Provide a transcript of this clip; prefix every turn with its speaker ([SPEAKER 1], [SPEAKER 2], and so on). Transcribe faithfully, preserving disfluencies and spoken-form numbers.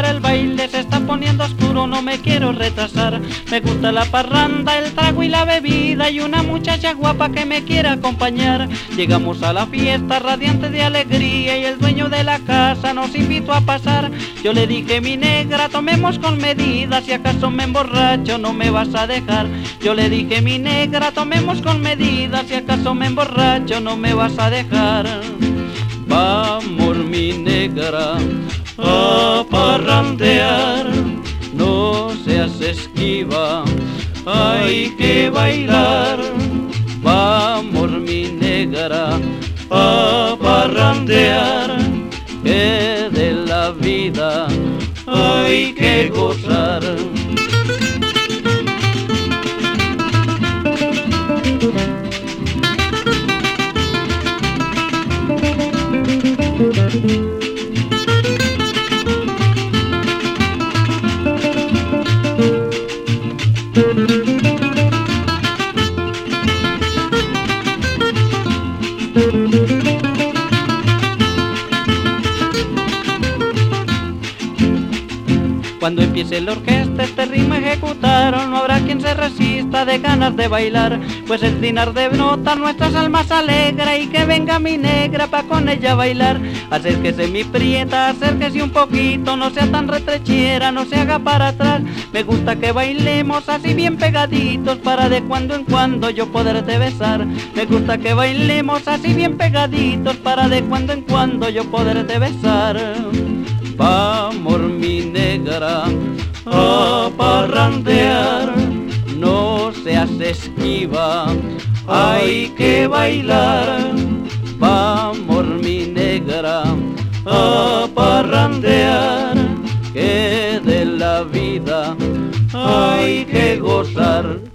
[SPEAKER 1] el baile, se está poniendo oscuro, no me quiero retrasar. Me gusta la parranda, el trago y la bebida, y una muchacha guapa que me quiera acompañar. Llegamos a la fiesta radiante de alegría, y el dueño de la casa nos invitó a pasar. Yo le dije: mi negra, tomemos con medida, si acaso me emborracho no me vas a dejar. Yo le dije: mi negra, tomemos con medida, si acaso me emborracho no me vas a dejar. Vamos, mi negra, a parrandear, no seas esquiva, hay que bailar. Vamos, mi negra, a parrandear, que de la vida hay que gozar. Cuando empiece la orquesta este ritmo ejecutaron, no habrá quien se resista de ganas de bailar, pues el dinar de nota nuestras almas alegra, y que venga mi negra pa' con ella bailar. Acérquese mi prieta, acérquese un poquito, no sea tan retrechera, no se haga para atrás. Me gusta que bailemos así bien pegaditos, para de cuando en cuando yo poderte besar. Me gusta que bailemos así bien pegaditos, para de cuando en cuando yo poderte besar. Vamos, mi negra, a parrandear, no seas esquiva, hay que bailar. Vamos, mi negra, a parrandear, que de la vida hay que gozar.